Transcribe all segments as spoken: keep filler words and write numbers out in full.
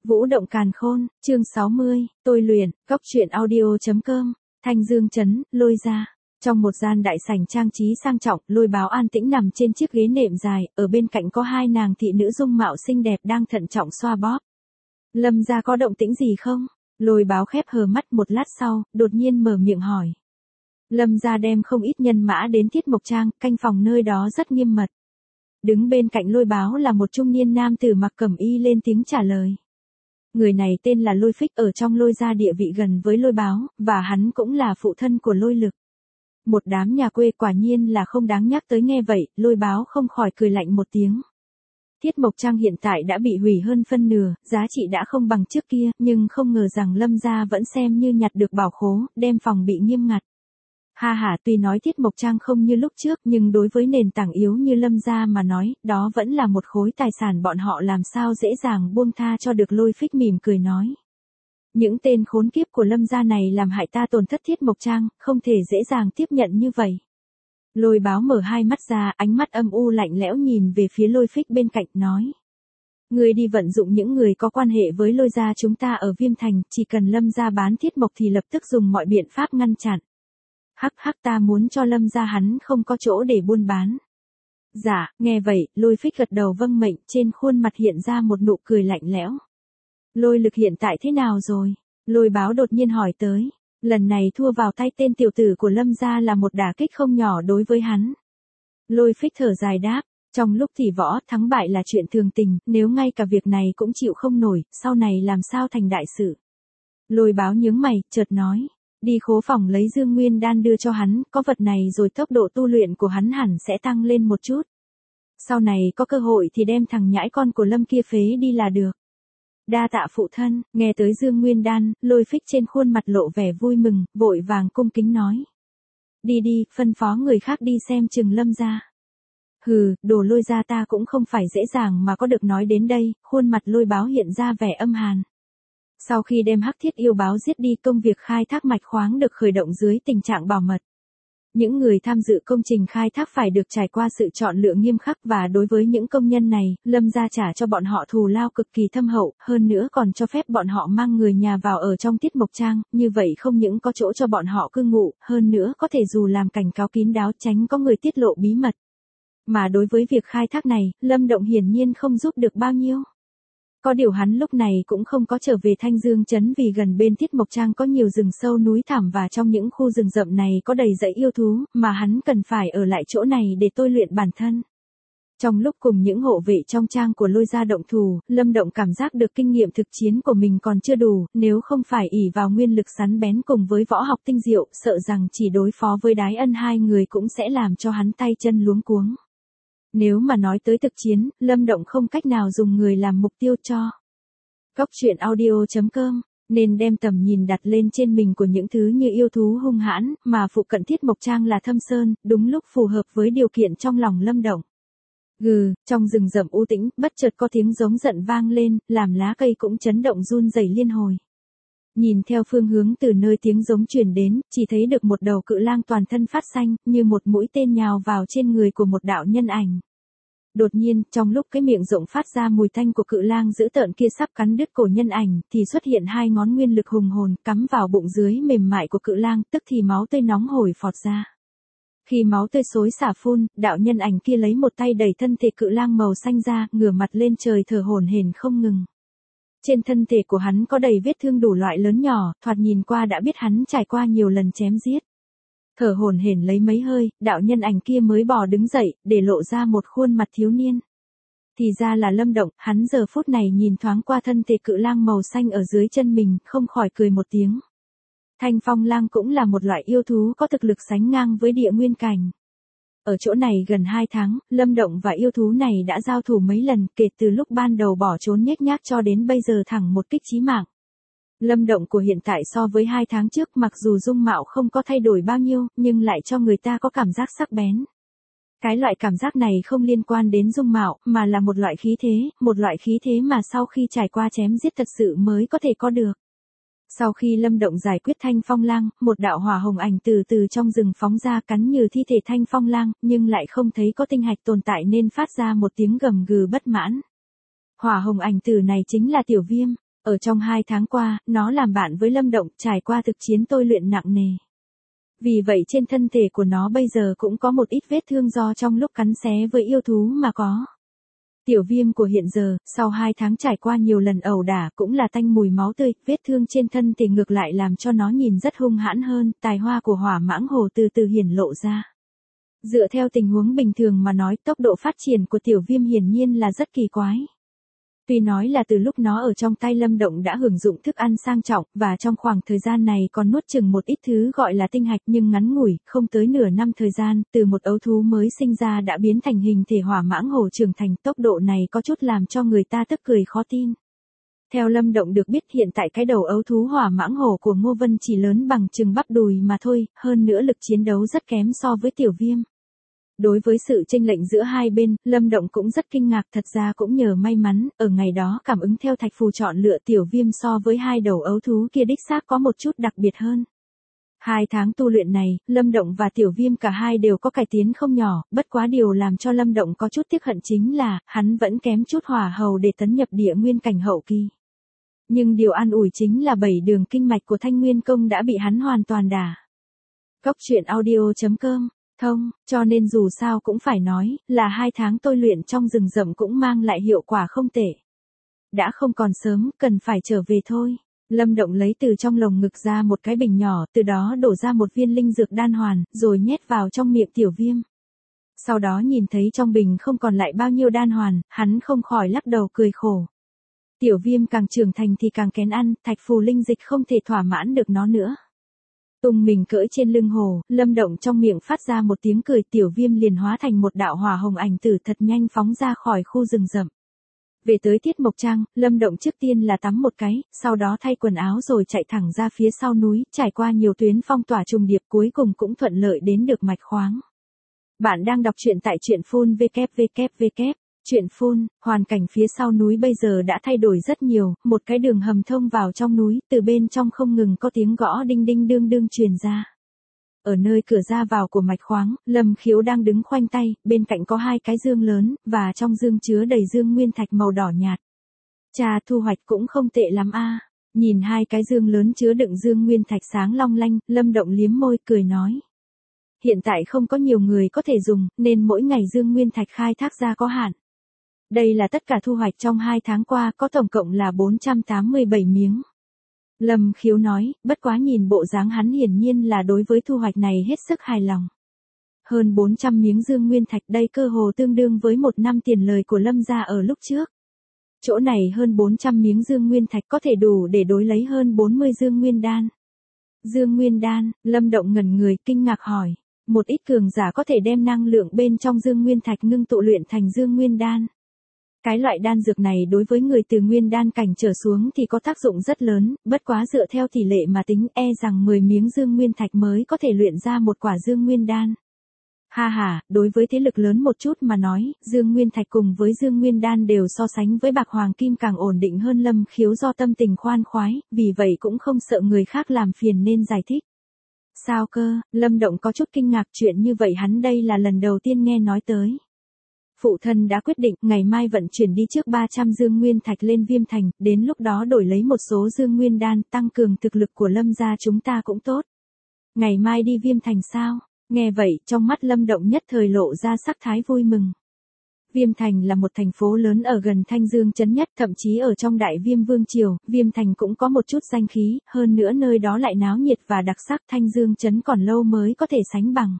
Vũ động càn khôn, chương sáu mươi, tôi luyện, góc truyện audio.com, Thanh Dương Trấn, Lôi Gia. Trong một gian đại sảnh trang trí sang trọng, Lôi Báo an tĩnh nằm trên chiếc ghế nệm dài, ở bên cạnh có hai nàng thị nữ dung mạo xinh đẹp đang thận trọng xoa bóp. Lâm gia có động tĩnh gì không? Lôi Báo khép hờ mắt một lát sau, đột nhiên mở miệng hỏi. Lâm gia đem không ít nhân mã đến Thiết Mộc Trang, canh phòng nơi đó rất nghiêm mật. Đứng bên cạnh Lôi Báo là một trung niên nam tử mặc cẩm y lên tiếng trả lời. Người này tên là Lôi Phích, ở trong Lôi gia địa vị gần với Lôi Báo, và hắn cũng là phụ thân của Lôi Lực. Một đám nhà quê quả nhiên là không đáng nhắc tới. Nghe vậy, Lôi Báo không khỏi cười lạnh một tiếng. Thiết Mộc Trang hiện tại đã bị hủy hơn phân nửa, giá trị đã không bằng trước kia, nhưng không ngờ rằng Lâm gia vẫn xem như nhặt được bảo khố, đem phòng bị nghiêm ngặt. Ha ha, tuy nói Thiết Mộc Trang không như lúc trước, nhưng đối với nền tảng yếu như Lâm gia mà nói, đó vẫn là một khối tài sản bọn họ làm sao dễ dàng buông tha cho được. Lôi Phích mỉm cười nói. Những tên khốn kiếp của Lâm gia này làm hại ta tổn thất Thiết Mộc Trang, không thể dễ dàng tiếp nhận như vậy. Lôi Báo mở hai mắt ra, ánh mắt âm u lạnh lẽo nhìn về phía Lôi Phích bên cạnh, nói. Người đi vận dụng những người có quan hệ với Lôi gia chúng ta ở Viêm Thành, chỉ cần Lâm gia bán Thiết Mộc thì lập tức dùng mọi biện pháp ngăn chặn. Hắc hắc, ta muốn cho Lâm gia hắn không có chỗ để buôn bán. Dạ, nghe vậy, Lôi Phích gật đầu vâng mệnh, trên khuôn mặt hiện ra một nụ cười lạnh lẽo. Lôi Lực hiện tại thế nào rồi? Lôi Báo đột nhiên hỏi tới. Lần này thua vào tay tên tiểu tử của Lâm gia là một đả kích không nhỏ đối với hắn. Lôi Phích thở dài đáp, trong lúc tỷ võ, thắng bại là chuyện thường tình, nếu ngay cả việc này cũng chịu không nổi, sau này làm sao thành đại sự. Lôi Báo nhướng mày, chợt nói. Đi khố phòng lấy Dương Nguyên Đan đưa cho hắn, có vật này rồi tốc độ tu luyện của hắn hẳn sẽ tăng lên một chút. Sau này có cơ hội thì đem thằng nhãi con của Lâm kia phế đi là được. Đa tạ phụ thân. Nghe tới Dương Nguyên Đan, Lôi Phích trên khuôn mặt lộ vẻ vui mừng, vội vàng cung kính nói. Đi đi, phân phó người khác đi xem chừng Lâm gia. Hừ, đồ Lôi gia ta cũng không phải dễ dàng mà có được. Nói đến đây, khuôn mặt Lôi Báo hiện ra vẻ âm hàn. Sau khi đem Hắc Thiết yêu báo giết đi, công việc khai thác mạch khoáng được khởi động dưới tình trạng bảo mật. Những người tham dự công trình khai thác phải được trải qua sự chọn lựa nghiêm khắc, và đối với những công nhân này, Lâm gia trả cho bọn họ thù lao cực kỳ thâm hậu, hơn nữa còn cho phép bọn họ mang người nhà vào ở trong Thiết Mộc Trang, như vậy không những có chỗ cho bọn họ cư ngụ, hơn nữa có thể dù làm cảnh cáo kín đáo tránh có người tiết lộ bí mật. Mà đối với việc khai thác này, Lâm Động hiển nhiên không giúp được bao nhiêu. Có điều hắn lúc này cũng không có trở về Thanh Dương Trấn, vì gần bên Thiết Mộc Trang có nhiều rừng sâu núi thẳm, và trong những khu rừng rậm này có đầy dãy yêu thú, mà hắn cần phải ở lại chỗ này để tôi luyện bản thân. Trong lúc cùng những hộ vệ trong trang của Lôi gia động thủ, Lâm Động cảm giác được kinh nghiệm thực chiến của mình còn chưa đủ, nếu không phải ỷ vào nguyên lực sắn bén cùng với võ học tinh diệu, sợ rằng chỉ đối phó với Đái Ân hai người cũng sẽ làm cho hắn tay chân luống cuống. Nếu mà nói tới thực chiến, Lâm Động không cách nào dùng người làm mục tiêu cho. Góc truyện audio.com, nên đem tầm nhìn đặt lên trên mình của những thứ như yêu thú hung hãn, mà phụ cận Thiết Mộc Trang là thâm sơn, đúng lúc phù hợp với điều kiện trong lòng Lâm Động. Gừ, trong rừng rậm u tĩnh, bất chợt có tiếng giống giận vang lên, làm lá cây cũng chấn động run rẩy liên hồi. Nhìn theo phương hướng từ nơi tiếng giống truyền đến, chỉ thấy được một đầu cự lang toàn thân phát xanh, như một mũi tên nhào vào trên người của một đạo nhân ảnh. Đột nhiên, trong lúc cái miệng rộng phát ra mùi tanh của cự lang dữ tợn kia sắp cắn đứt cổ nhân ảnh, thì xuất hiện hai ngón nguyên lực hùng hồn, cắm vào bụng dưới mềm mại của cự lang, tức thì máu tươi nóng hổi phọt ra. Khi máu tươi xối xả phun, đạo nhân ảnh kia lấy một tay đẩy thân thể cự lang màu xanh ra, ngửa mặt lên trời thở hổn hển không ngừng. Trên thân thể của hắn có đầy vết thương đủ loại lớn nhỏ, thoạt nhìn qua đã biết hắn trải qua nhiều lần chém giết. Thở hổn hển lấy mấy hơi, đạo nhân ảnh kia mới bò đứng dậy, để lộ ra một khuôn mặt thiếu niên. Thì ra là Lâm Động, hắn giờ phút này nhìn thoáng qua thân thể cự lang màu xanh ở dưới chân mình, không khỏi cười một tiếng. Thanh phong lang cũng là một loại yêu thú có thực lực sánh ngang với địa nguyên cảnh. Ở chỗ này gần hai tháng, Lâm Động và yêu thú này đã giao thủ mấy lần, kể từ lúc ban đầu bỏ trốn nhếch nhác cho đến bây giờ thẳng một kích chí mạng. Lâm Động của hiện tại so với hai tháng trước, mặc dù dung mạo không có thay đổi bao nhiêu, nhưng lại cho người ta có cảm giác sắc bén. Cái loại cảm giác này không liên quan đến dung mạo, mà là một loại khí thế, một loại khí thế mà sau khi trải qua chém giết thật sự mới có thể có được. Sau khi Lâm Động giải quyết Thanh Phong Lang, một đạo hỏa hồng ảnh từ từ trong rừng phóng ra, cắn như thi thể Thanh Phong Lang, nhưng lại không thấy có tinh hạch tồn tại nên phát ra một tiếng gầm gừ bất mãn. Hỏa hồng ảnh tử này chính là Tiểu Viêm. Ở trong hai tháng qua, nó làm bạn với Lâm Động, trải qua thực chiến tôi luyện nặng nề. Vì vậy trên thân thể của nó bây giờ cũng có một ít vết thương do trong lúc cắn xé với yêu thú mà có. Tiểu Viêm của hiện giờ, sau hai tháng trải qua nhiều lần ẩu đả cũng là tanh mùi máu tươi, vết thương trên thân thể ngược lại làm cho nó nhìn rất hung hãn hơn, tài hoa của Hỏa Mãng Hồ từ từ hiển lộ ra. Dựa theo tình huống bình thường mà nói, tốc độ phát triển của Tiểu Viêm hiển nhiên là rất kỳ quái. Tuy nói là từ lúc nó ở trong tay Lâm Động đã hưởng dụng thức ăn sang trọng, và trong khoảng thời gian này còn nuốt chừng một ít thứ gọi là tinh hạch, nhưng ngắn ngủi, không tới nửa năm thời gian, từ một ấu thú mới sinh ra đã biến thành hình thể Hỏa Mãng Hồ trưởng thành, tốc độ này có chút làm cho người ta tức cười khó tin. Theo Lâm Động được biết hiện tại cái đầu ấu thú Hỏa Mãng Hồ của Ngô Vân chỉ lớn bằng chừng bắp đùi mà thôi, hơn nữa lực chiến đấu rất kém so với Tiểu Viêm. Đối với sự chênh lệch giữa hai bên, Lâm Động cũng rất kinh ngạc, thật ra cũng nhờ may mắn, ở ngày đó cảm ứng theo thạch phù chọn lựa Tiểu Viêm so với hai đầu ấu thú kia đích xác có một chút đặc biệt hơn. Hai tháng tu luyện này, Lâm Động và Tiểu Viêm cả hai đều có cải tiến không nhỏ, bất quá điều làm cho Lâm Động có chút tiếc hận chính là, hắn vẫn kém chút hỏa hầu để tấn nhập địa nguyên cảnh hậu kỳ. Nhưng điều an ủi chính là bảy đường kinh mạch của Thanh Nguyên Công đã bị hắn hoàn toàn đả. Cốc truyện audio chấm com thông, cho nên dù sao cũng phải nói, là hai tháng tôi luyện trong rừng rậm cũng mang lại hiệu quả không tệ. Đã không còn sớm, cần phải trở về thôi. Lâm Động lấy từ trong lồng ngực ra một cái bình nhỏ, từ đó đổ ra một viên linh dược đan hoàn, rồi nhét vào trong miệng Tiểu Viêm. Sau đó nhìn thấy trong bình không còn lại bao nhiêu đan hoàn, hắn không khỏi lắc đầu cười khổ. Tiểu Viêm càng trưởng thành thì càng kén ăn, thạch phù linh dịch không thể thỏa mãn được nó nữa. Tung mình cưỡi trên lưng hồ, Lâm Động trong miệng phát ra một tiếng cười, Tiểu Viêm liền hóa thành một đạo hỏa hồng ảnh tử thật nhanh phóng ra khỏi khu rừng rậm. Về tới Tiết Mộc Trang, Lâm Động trước tiên là tắm một cái, sau đó thay quần áo rồi chạy thẳng ra phía sau núi, trải qua nhiều tuyến phong tỏa trùng điệp cuối cùng cũng thuận lợi đến được mạch khoáng. Bạn đang đọc truyện tại truyện phun vê kép vê kép vê kép. Truyện phun, hoàn cảnh phía sau núi bây giờ đã thay đổi rất nhiều, một cái đường hầm thông vào trong núi, từ bên trong không ngừng có tiếng gõ đinh đinh đương đương truyền ra. Ở nơi cửa ra vào của mạch khoáng, Lâm Khiếu đang đứng khoanh tay, bên cạnh có hai cái dương lớn, và trong dương chứa đầy dương nguyên thạch màu đỏ nhạt. Chà, thu hoạch cũng không tệ lắm a. Nhìn hai cái dương lớn chứa đựng dương nguyên thạch sáng long lanh, Lâm Động liếm môi cười nói. Hiện tại không có nhiều người có thể dùng, nên mỗi ngày dương nguyên thạch khai thác ra có hạn. Đây là tất cả thu hoạch trong hai tháng qua, có tổng cộng là bốn trăm tám mươi bảy miếng. Lâm Khiếu nói, bất quá nhìn bộ dáng hắn hiển nhiên là đối với thu hoạch này hết sức hài lòng. Hơn bốn trăm miếng dương nguyên thạch, đây cơ hồ tương đương với một năm tiền lời của Lâm gia ở lúc trước. Chỗ này hơn bốn trăm miếng dương nguyên thạch có thể đủ để đối lấy hơn bốn mươi dương nguyên đan. Dương nguyên đan, Lâm Động ngẩn người kinh ngạc hỏi. Một ít cường giả có thể đem năng lượng bên trong dương nguyên thạch ngưng tụ luyện thành dương nguyên đan. Cái loại đan dược này đối với người từ nguyên đan cảnh trở xuống thì có tác dụng rất lớn, bất quá dựa theo tỷ lệ mà tính e rằng mười miếng dương nguyên thạch mới có thể luyện ra một quả dương nguyên đan. Ha ha, đối với thế lực lớn một chút mà nói, dương nguyên thạch cùng với dương nguyên đan đều so sánh với bạc hoàng kim càng ổn định hơn. Lâm Khiếu do tâm tình khoan khoái, vì vậy cũng không sợ người khác làm phiền nên giải thích. Sao cơ, Lâm Động có chút kinh ngạc, chuyện như vậy hắn đây là lần đầu tiên nghe nói tới. Phụ thân đã quyết định ngày mai vận chuyển đi trước ba trăm dương nguyên thạch lên Viêm Thành, đến lúc đó đổi lấy một số dương nguyên đan, tăng cường thực lực của Lâm gia chúng ta cũng tốt. Ngày mai đi Viêm Thành sao? Nghe vậy, trong mắt Lâm Động nhất thời lộ ra sắc thái vui mừng. Viêm Thành là một thành phố lớn ở gần Thanh Dương trấn nhất, thậm chí ở trong Đại Viêm Vương triều, Viêm Thành cũng có một chút danh khí, hơn nữa nơi đó lại náo nhiệt và đặc sắc, Thanh Dương trấn còn lâu mới có thể sánh bằng.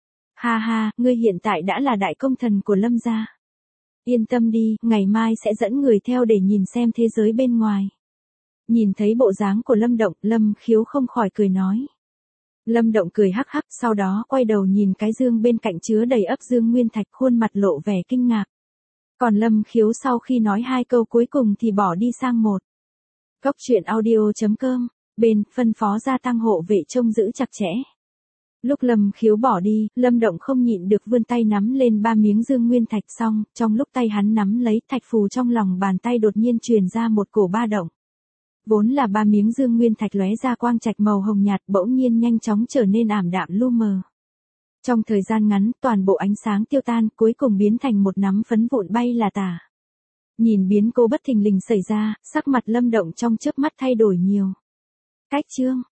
Ha ha, ngươi hiện tại đã là đại công thần của Lâm gia. Yên tâm đi, ngày mai sẽ dẫn người theo để nhìn xem thế giới bên ngoài. Nhìn thấy bộ dáng của Lâm Động, Lâm Khiếu không khỏi cười nói. Lâm Động cười hắc hắc, sau đó quay đầu nhìn cái dương bên cạnh chứa đầy ấp dương nguyên thạch, khuôn mặt lộ vẻ kinh ngạc. Còn Lâm Khiếu sau khi nói hai câu cuối cùng thì bỏ đi sang một. Cốc truyện audio chấm com, bên, phân phó gia tăng hộ vệ trông giữ chặt chẽ. Lúc Lâm Khiếu bỏ đi, Lâm Động không nhịn được vươn tay nắm lên ba miếng dương nguyên thạch, xong, trong lúc tay hắn nắm lấy, thạch phù trong lòng bàn tay đột nhiên truyền ra một cổ ba động. Vốn là ba miếng dương nguyên thạch lóe ra quang trạch màu hồng nhạt, bỗng nhiên nhanh chóng trở nên ảm đạm lu mờ. Trong thời gian ngắn, toàn bộ ánh sáng tiêu tan, cuối cùng biến thành một nắm phấn vụn bay là tả. Nhìn biến cố bất thình lình xảy ra, sắc mặt Lâm Động trong chớp mắt thay đổi nhiều. Cách chương